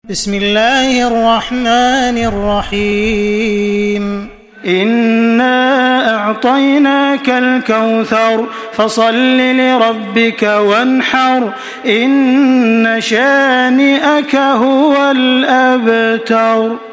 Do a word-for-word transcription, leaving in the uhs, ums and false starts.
بسم الله الرحمن الرحيم إنا أعطيناك الكوثر فصل لربك وانحر إن شانئك هو الأبتر.